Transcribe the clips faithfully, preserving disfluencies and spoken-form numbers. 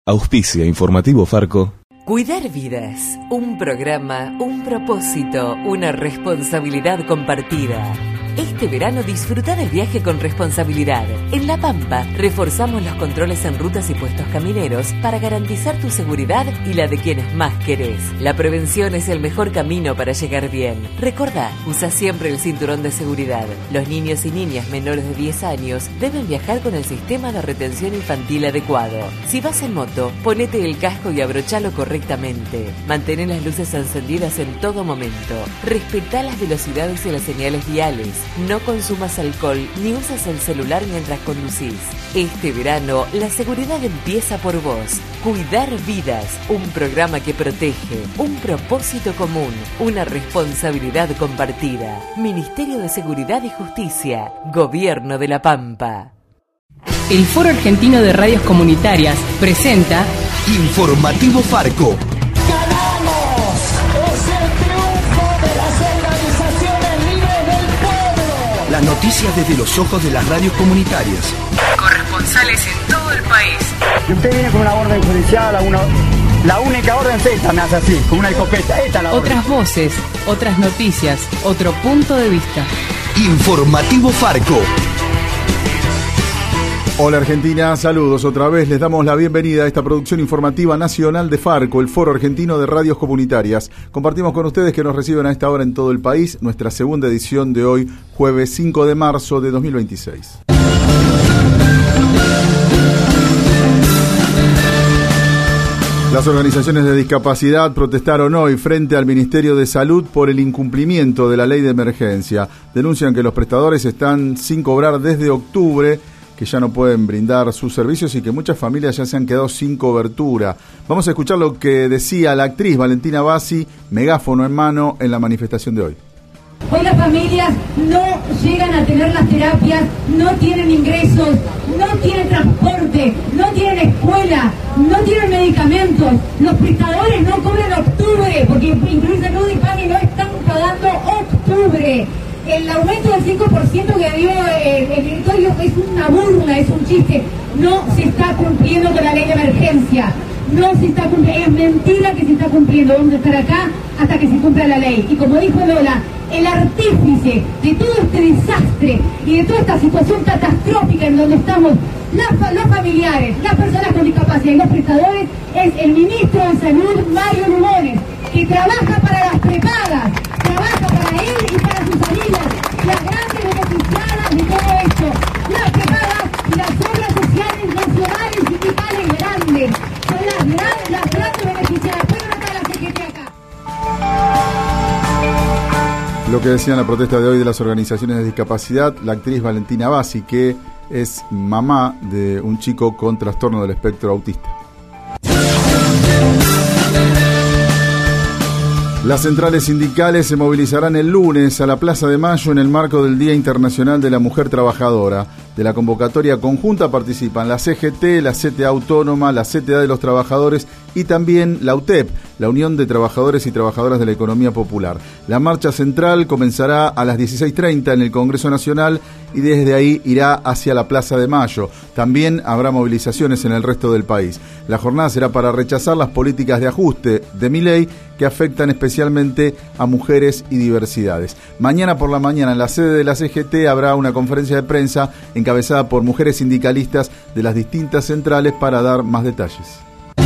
Auspicia Informativo Farco. Cuidar vidas, un programa, un propósito, una responsabilidad compartida. Este verano disfruta del viaje con responsabilidad. En La Pampa, reforzamos los controles en rutas y puestos camineros para garantizar tu seguridad y la de quienes más querés. La prevención es el mejor camino para llegar bien. Recordá, usa siempre el cinturón de seguridad. Los niños y niñas menores de diez años deben viajar con el sistema de retención infantil adecuado. Si vas en moto, ponete el casco y abrochalo correctamente. Mantén las luces encendidas en todo momento. Respetá las velocidades y las señales viales. No consumas alcohol ni uses el celular mientras conducís. Este verano, la seguridad empieza por vos. Cuidar vidas, un programa que protege, un propósito común, una responsabilidad compartida. Ministerio de Seguridad y Justicia, Gobierno de La Pampa. El Foro Argentino de Radios Comunitarias presenta Informativo Farco. Las noticias desde los ojos de las radios comunitarias. Corresponsales en todo el país. Y usted viene con una orden judicial, a una, la única orden es esta, me hace así, con una escopeta. Esta es la orden. Otras voces, otras noticias, otro punto de vista. Informativo Farco. Hola Argentina, saludos otra vez. Les damos la bienvenida a esta producción informativa nacional de Farco, el Foro Argentino de Radios Comunitarias. Compartimos con ustedes que nos reciben a esta hora en todo el país nuestra segunda edición de hoy, jueves cinco de marzo de dos mil veintiséis. Las organizaciones de discapacidad protestaron hoy frente al Ministerio de Salud por el incumplimiento de la ley de emergencia. Denuncian que los prestadores están sin cobrar desde octubre, que ya no pueden brindar sus servicios y que muchas familias ya se han quedado sin cobertura. Vamos a escuchar lo que decía la actriz Valentina Bassi, megáfono en mano, en la manifestación de hoy. Hoy las familias no llegan a tener las terapias, no tienen ingresos, no tienen transporte, no tienen escuela, no tienen medicamentos. Los prestadores no cobran octubre, porque incluso Salud y PAMI no están pagando octubre. El aumento del cinco por ciento que dio el, el directorio es una burla, es un chiste. No se está cumpliendo con la ley de emergencia. No se está cumpliendo, es mentira que se está cumpliendo. Vamos a estar acá hasta que se cumpla la ley. Y como dijo Lola, el artífice de todo este desastre y de toda esta situación catastrófica en donde estamos las, los familiares, las personas con discapacidad y los prestadores, es el ministro de Salud, Mario Lugones, que trabaja para las prepagas, trabaja para él y para sus familias, las grandes beneficiadas de todo esto, las prepagas y las obras sociales nacionales y sindicales grandes, son las grandes, las grandes beneficiadas. ¿Puedo notar la C G T acá? Lo que decía en la protesta de hoy de las organizaciones de discapacidad, la actriz Valentina Bassi, que es mamá de un chico con trastorno del espectro autista. Las centrales sindicales se movilizarán el lunes a la Plaza de Mayo en el marco del Día Internacional de la Mujer Trabajadora. De la convocatoria conjunta participan la C G T, la C T A Autónoma, la C T A de los Trabajadores y también la U T E P, la Unión de Trabajadores y Trabajadoras de la Economía Popular. La marcha central comenzará a las dieciséis treinta en el Congreso Nacional y desde ahí irá hacia la Plaza de Mayo. También habrá movilizaciones en el resto del país. La jornada será para rechazar las políticas de ajuste de Milei que afectan especialmente a mujeres y diversidades. Mañana por la mañana en la sede de la C G T habrá una conferencia de prensa encabezada por mujeres sindicalistas de las distintas centrales para dar más detalles.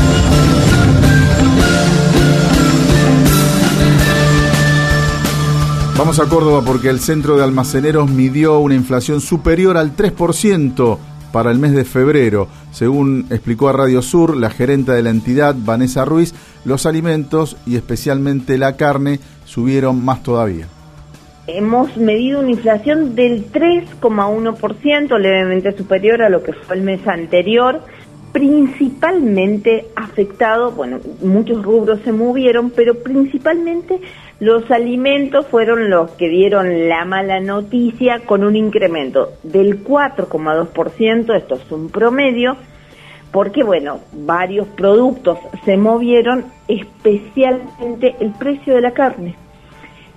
Vamos a Córdoba porque el Centro de Almaceneros midió una inflación superior al tres por ciento para el mes de febrero. Según explicó a Radio Sur la gerenta de la entidad, Vanessa Ruiz, los alimentos y especialmente la carne subieron más todavía. Hemos medido una inflación del tres coma uno por ciento, levemente superior a lo que fue el mes anterior, principalmente afectado, bueno, muchos rubros se movieron, pero principalmente los alimentos fueron los que dieron la mala noticia con un incremento del cuatro coma dos por ciento, esto es un promedio, porque bueno, varios productos se movieron, especialmente el precio de la carne.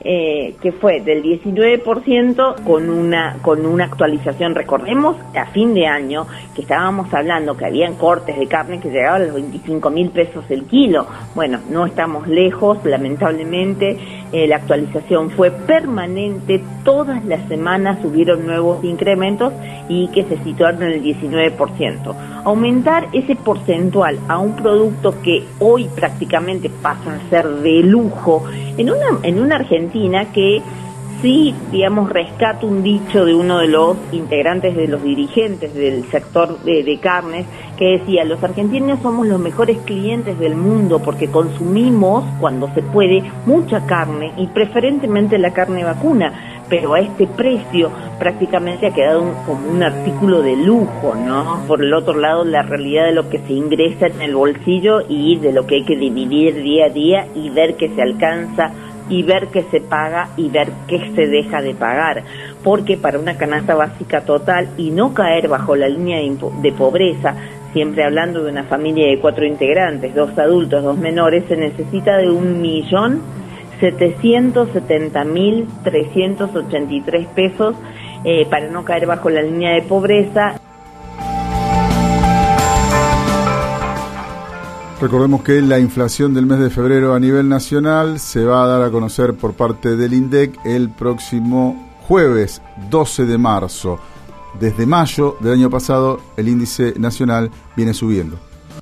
eh, que fue del diecinueve por ciento con una con una actualización. Recordemos a fin de año que estábamos hablando que habían cortes de carne que llegaban a los veinticinco mil pesos el kilo. Bueno, no estamos lejos, lamentablemente. Eh, la actualización fue permanente, todas las semanas hubieron nuevos incrementos y que se situaron en el diecinueve por ciento. Aumentar ese porcentual a un producto que hoy prácticamente pasa a ser de lujo, en una, en una Argentina que sí, digamos, rescata un dicho de uno de los integrantes, de los dirigentes del sector de, de carnes, que decía: los argentinos somos los mejores clientes del mundo porque consumimos, cuando se puede, mucha carne y preferentemente la carne vacuna, pero a este precio prácticamente ha quedado un, como un artículo de lujo, ¿no? Por el otro lado, la realidad de lo que se ingresa en el bolsillo y de lo que hay que dividir día a día y ver que se alcanza y ver qué se paga y ver qué se deja de pagar, porque para una canasta básica total y no caer bajo la línea de, de pobreza, siempre hablando de una familia de cuatro integrantes, dos adultos, dos menores, se necesita de un millón setecientos setenta mil trescientos ochenta y tres pesos eh, para no caer bajo la línea de pobreza. Recordemos que la inflación del mes de febrero a nivel nacional se va a dar a conocer por parte del INDEC el próximo jueves doce de marzo. Desde mayo del año pasado el índice nacional viene subiendo.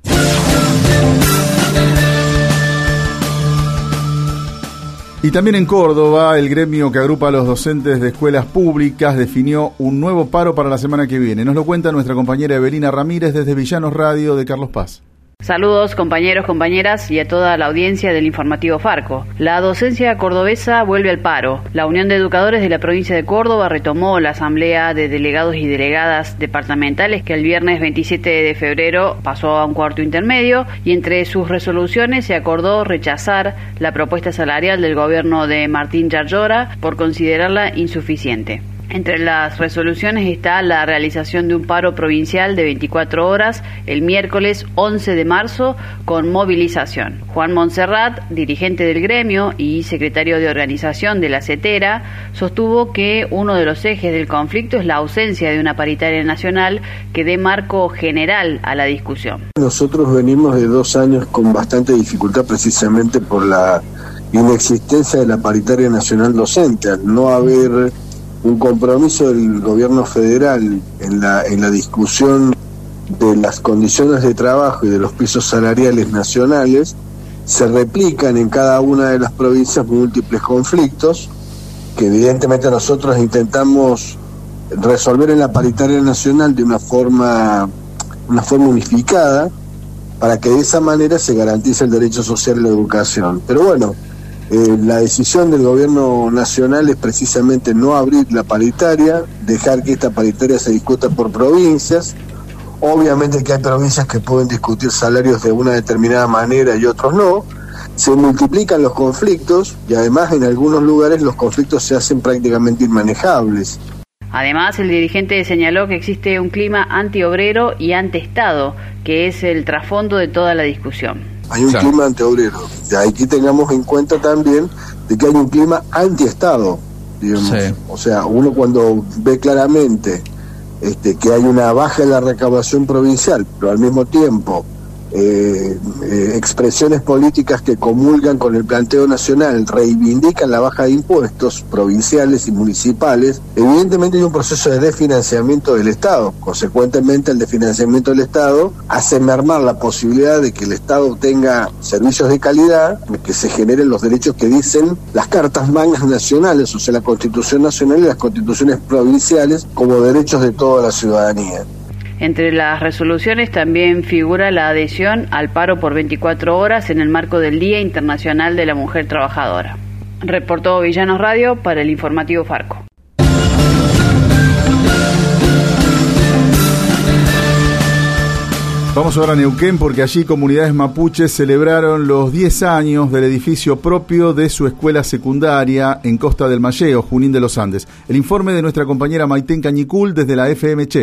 Y también en Córdoba, el gremio que agrupa a los docentes de escuelas públicas definió un nuevo paro para la semana que viene. Nos lo cuenta nuestra compañera Evelina Ramírez desde Villanos Radio de Carlos Paz. Saludos compañeros, compañeras y a toda la audiencia del informativo Farco. La docencia cordobesa vuelve al paro. La Unión de Educadores de la provincia de Córdoba retomó la asamblea de delegados y delegadas departamentales que el viernes veintisiete de febrero pasó a un cuarto intermedio y entre sus resoluciones se acordó rechazar la propuesta salarial del gobierno de Martín Yarlora por considerarla insuficiente. Entre las resoluciones está la realización de un paro provincial de veinticuatro horas el miércoles once de marzo con movilización. Juan Montserrat, dirigente del gremio y secretario de organización de la CETERA, sostuvo que uno de los ejes del conflicto es la ausencia de una paritaria nacional que dé marco general a la discusión. Nosotros venimos de dos años con bastante dificultad precisamente por la inexistencia de la paritaria nacional docente, al no haber un compromiso del gobierno federal en la en la discusión de las condiciones de trabajo y de los pisos salariales nacionales. Se replican en cada una de las provincias múltiples conflictos que evidentemente nosotros intentamos resolver en la paritaria nacional de una forma una forma unificada para que de esa manera se garantice el derecho social a la educación. Pero bueno, Eh, la decisión del gobierno nacional es precisamente no abrir la paritaria, dejar que esta paritaria se discuta por provincias. Obviamente que hay provincias que pueden discutir salarios de una determinada manera y otros no. Se multiplican los conflictos y además en algunos lugares los conflictos se hacen prácticamente inmanejables. Además, el dirigente señaló que existe un clima antiobrero y antiestado, que es el trasfondo de toda la discusión. Hay un sí. clima antiobrero. Y aquí tengamos en cuenta también de que hay un clima antiestado, digamos. Sí. O sea, uno cuando ve claramente este, que hay una baja en la recaudación provincial, pero al mismo tiempo eh, eh, expresiones políticas que comulgan con el planteo nacional reivindican la baja de impuestos provinciales y municipales, evidentemente hay un proceso de desfinanciamiento del Estado. Consecuentemente, el desfinanciamiento del Estado hace mermar la posibilidad de que el Estado tenga servicios de calidad, que se generen los derechos que dicen las cartas magnas nacionales, o sea, la Constitución Nacional y las constituciones provinciales, como derechos de toda la ciudadanía. Entre las resoluciones también figura la adhesión al paro por veinticuatro horas en el marco del Día Internacional de la Mujer Trabajadora. Reportó Villanos Radio para el informativo Farco. Vamos ahora a Neuquén porque allí comunidades mapuches celebraron los diez años del edificio propio de su escuela secundaria en Costa del Malleo, Junín de los Andes. El informe de nuestra compañera Maitén Cañicul desde la F M Che.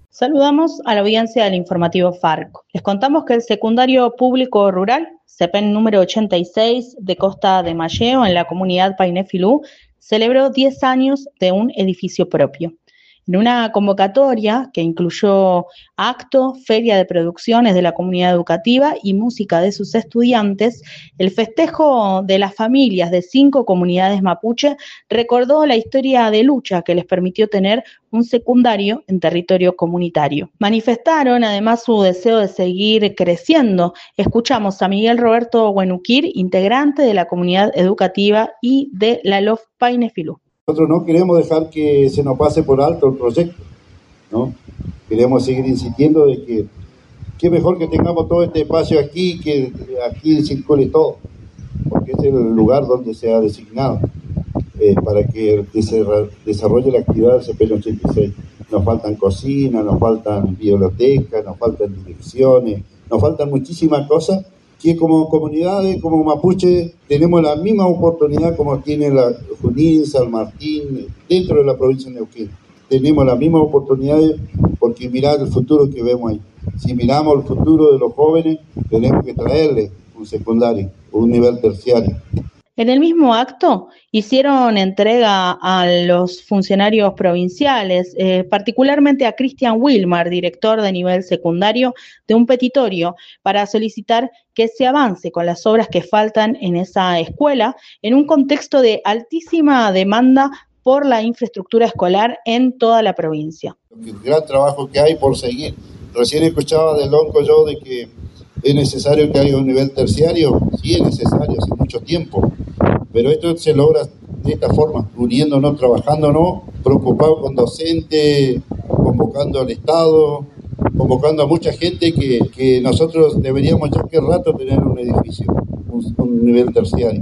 Saludamos a la audiencia del informativo Farco. Les contamos que el secundario público rural, CEPEN número ochenta y seis de Costa de Malleo, en la comunidad Painé Filú, celebró diez años de un edificio propio. En una convocatoria que incluyó acto, feria de producciones de la comunidad educativa y música de sus estudiantes, el festejo de las familias de cinco comunidades mapuche recordó la historia de lucha que les permitió tener un secundario en territorio comunitario. Manifestaron además su deseo de seguir creciendo. Escuchamos a Miguel Roberto Huenuquir, integrante de la comunidad educativa y de la L O F Painé Filú. Nosotros no queremos dejar que se nos pase por alto el proyecto, ¿no? Queremos seguir insistiendo de que qué mejor que tengamos todo este espacio aquí, que aquí circule todo, porque es el lugar donde se ha designado eh, para que se desarrolle la actividad del CEPEN ochenta y seis. Nos faltan cocinas, nos faltan bibliotecas, nos faltan direcciones, nos faltan muchísimas cosas que como comunidades, como mapuche, tenemos la misma oportunidad como tiene la Junín, San Martín, dentro de la provincia de Neuquén. Tenemos las mismas oportunidades porque mirar el futuro que vemos ahí. Si miramos el futuro de los jóvenes, tenemos que traerles un secundario, un nivel terciario. En el mismo acto hicieron entrega a los funcionarios provinciales, eh, particularmente a Cristian Wilmar, director de nivel secundario, de un petitorio para solicitar que se avance con las obras que faltan en esa escuela en un contexto de altísima demanda por la infraestructura escolar en toda la provincia. El gran trabajo que hay por seguir. Recién escuchaba de Lonco yo de que es necesario que haya un nivel terciario. Sí, es necesario, hace mucho tiempo. Pero esto se logra de esta forma, uniéndonos, trabajándonos, preocupados con docentes, convocando al Estado, convocando a mucha gente que, que nosotros deberíamos ya que rato tener un edificio, un, un nivel terciario.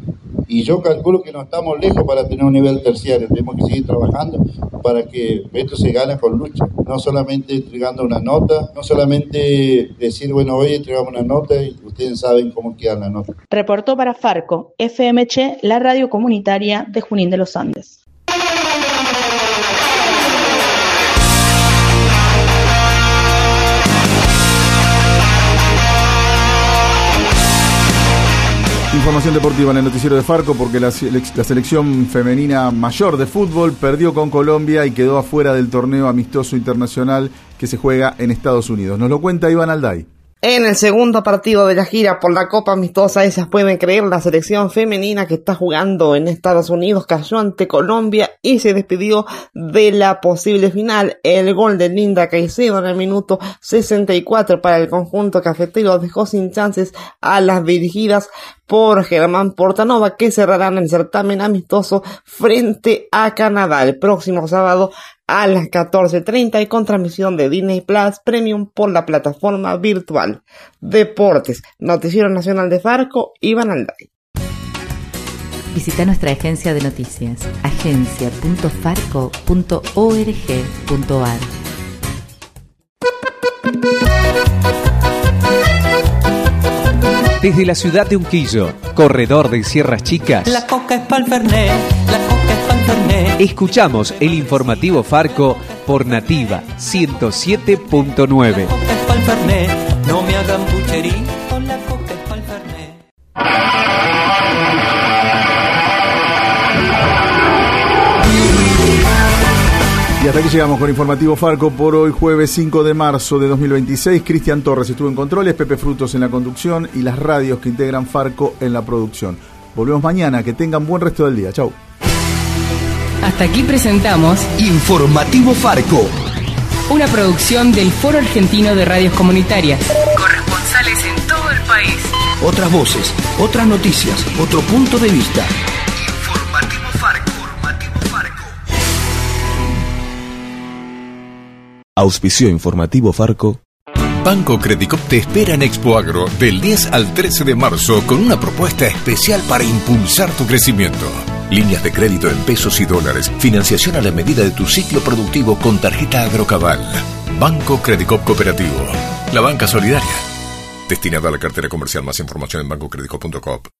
Y yo calculo que no estamos lejos para tener un nivel terciario, tenemos que seguir trabajando para que esto se gane con lucha, no solamente entregando una nota, no solamente decir, bueno, hoy entregamos una nota y ustedes saben cómo queda la nota. Reportó para Farco, F M H, la radio comunitaria de Junín de los Andes. Información deportiva en el noticiero de Farco porque la, la selección femenina mayor de fútbol perdió con Colombia y quedó afuera del torneo amistoso internacional que se juega en Estados Unidos. Nos lo cuenta Iván Alday. En el segundo partido de la gira por la Copa Amistosa, esas pueden creer, la selección femenina que está jugando en Estados Unidos cayó ante Colombia y se despidió de la posible final. El gol de Linda Caicedo en el minuto sesenta y cuatro para el conjunto cafetero dejó sin chances a las dirigidas por Germán Portanova, que cerrarán el certamen amistoso frente a Canadá el próximo sábado a las catorce treinta y con transmisión de Disney Plus Premium por la plataforma virtual. Deportes, Noticiero Nacional de Farco, Iván Alday. Visita nuestra agencia de noticias, agencia punto farco punto org punto ar. Desde la ciudad de Unquillo, corredor de Sierras Chicas, la coca es pa'l Fernet, la coca es pa'l Fernet. Escuchamos el informativo Farco por Nativa ciento siete punto nueve. La coca es pa'l Fernet, no me hagan pucherí, con la coca es pa'l Fernet. Y hasta aquí llegamos con Informativo Farco por hoy, jueves cinco de marzo de dos mil veintiséis. Cristian Torres estuvo en controles, Pepe Frutos en la conducción y las radios que integran Farco en la producción. Volvemos mañana, que tengan buen resto del día. Chau. Hasta aquí presentamos Informativo Farco, una producción del Foro Argentino de Radios Comunitarias. Corresponsales en todo el país. Otras voces, otras noticias, otro punto de vista. Informativo Farco. Auspició Informativo Farco. Banco Credicop te espera en Expo Agro del diez al trece de marzo con una propuesta especial para impulsar tu crecimiento. Líneas de crédito en pesos y dólares, financiación a la medida de tu ciclo productivo con tarjeta Agrocabal. Banco Credicop Cooperativo, la banca solidaria. Destinada a la cartera comercial. Más información en banco credicop punto com.